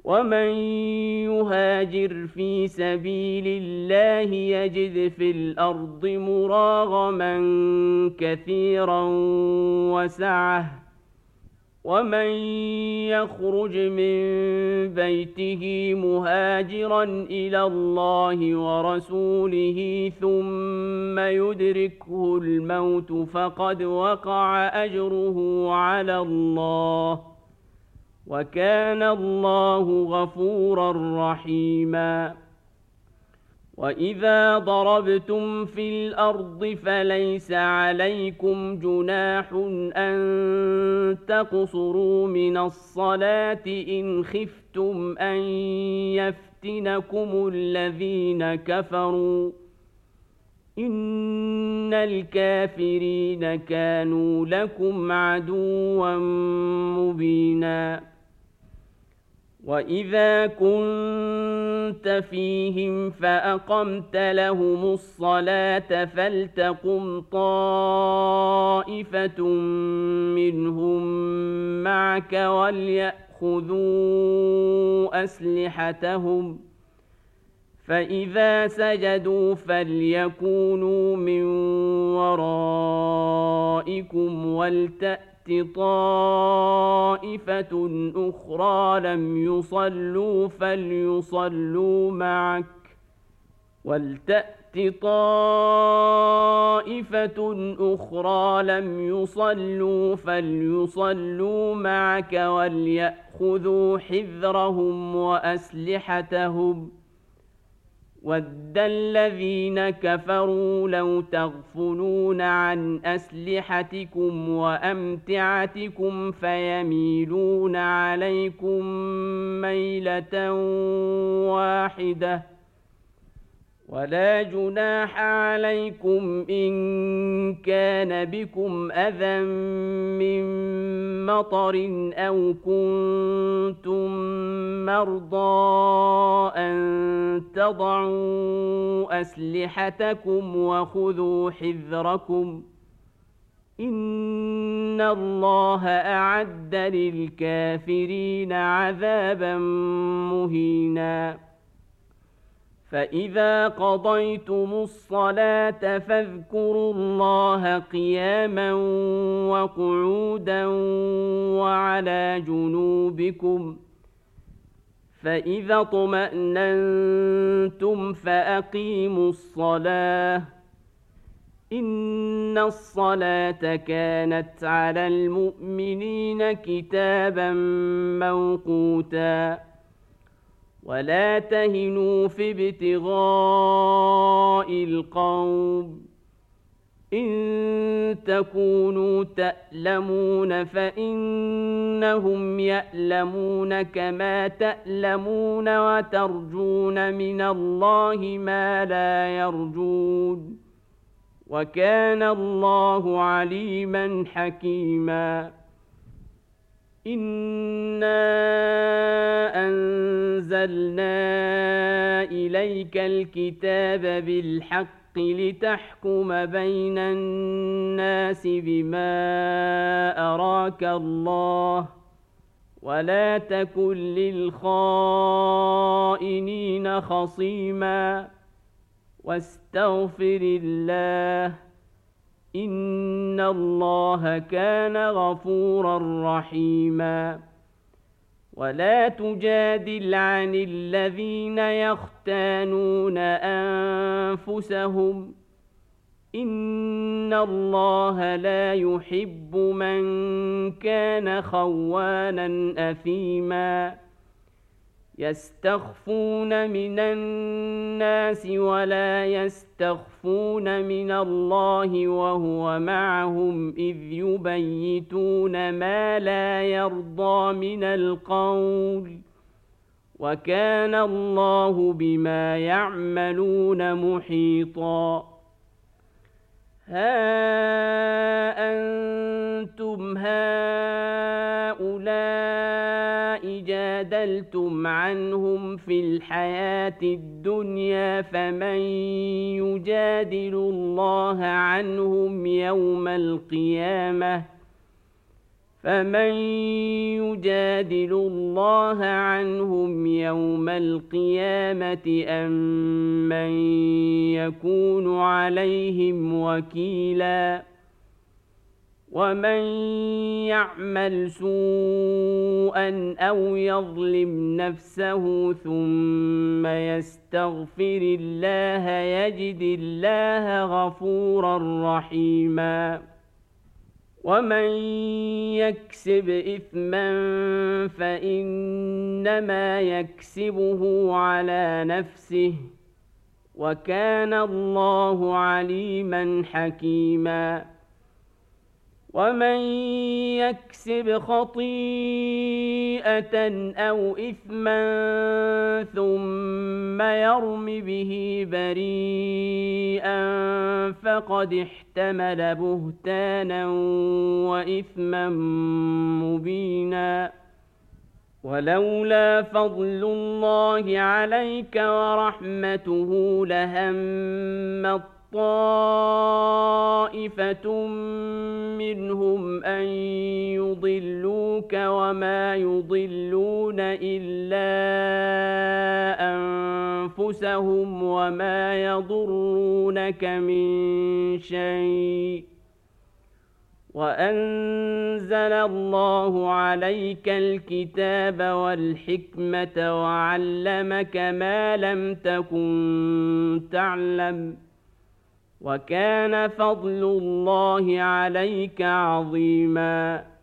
ومن يهاجر في سبيل الله يجد في الأرض مراغما كثيرا وسعة ومن يخرج من بيته مهاجرا إلى الله ورسوله ثم يدركه الموت فقد وقع أجره على الله وكان الله غفورا رحيما وإذا ضربتم في الأرض فليس عليكم جناح أن تقصروا من الصلاة إن خفتم أن يفتنكم الذين كفروا إن الكافرين كانوا لكم عدوا مبينا وإذا كنت فيهم فأقمت لهم الصلاة فلتقم طائفة منهم معك وليأخذوا أسلحتهم فإذا سجدوا فليكونوا من ورائكم ولتأت طائفة أخرى لم يصلوا فليصلوا معك وليأخذوا حذرهم وأسلحتهم ود الذين كفروا لو تغفلون عن أسلحتكم وأمتعتكم فيميلون عليكم ميلة واحدة ولا جناح عليكم إن كان بكم أذى من مطر أو كنتم مرضى أن تضعوا أسلحتكم وخذوا حذركم إن الله أعد للكافرين عذابا مهينا فإذا قضيتم الصلاة فاذكروا الله قياما وقعودا وعلى جنوبكم فإذا اطمأننتم فأقيموا الصلاة إن الصلاة كانت على المؤمنين كتابا موقوتا ولا تهنوا في ابتغاء القوم إن تكونوا تألمون فإنهم يألمون كما تألمون وترجون من الله ما لا يرجون وكان الله عليما حكيما إنا أنزلنا إليك الكتاب بالحق لتحكم بين الناس بما أراك الله ولا تكن للخائنين خصيما واستغفر الله إن الله كان غفورا رحيما ولا تجادل عن الذين يختانون أنفسهم إن الله لا يحب من كان خوانا أثيما يستخفون من الناس ولا يستخفون من الله وهو معهم إذ يبيتون ما لا يرضى من القول وكان الله بما يعملون محيطا ها أنتم هؤلاء جادلتم عنهم في الحياة الدنيا فمن يجادل الله عنهم يوم القيامة فمن يجادل الله عنهم يوم القيامة أم من يكون عليهم وكيلا ومن يعمل سوءا أو يظلم نفسه ثم يستغفر الله يجد الله غفورا رحيما ومن يكسب إثما فإنما يكسبه على نفسه وكان الله عليما حكيما ومن يكسب خطيئة أو إثما ثم يرم به بريئا فقد احتمل بهتانا وإثما مبينا ولولا فضل الله عليك ورحمته لهم طائفة منهم أن يضلوك وما يضلون إلا أنفسهم وما يضرونك من شيء وأنزل الله عليك الكتاب والحكمة وعلمك ما لم تكن تعلم وكان فضل الله عليك عظيما